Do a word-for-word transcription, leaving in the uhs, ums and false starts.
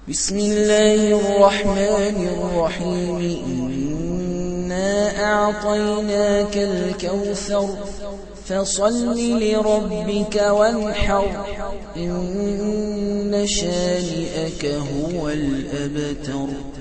بسم الله الرحمن الرحيم إنا أعطيناك الكوثر فصل لربك وانحر إن شانئك هو الأبتر.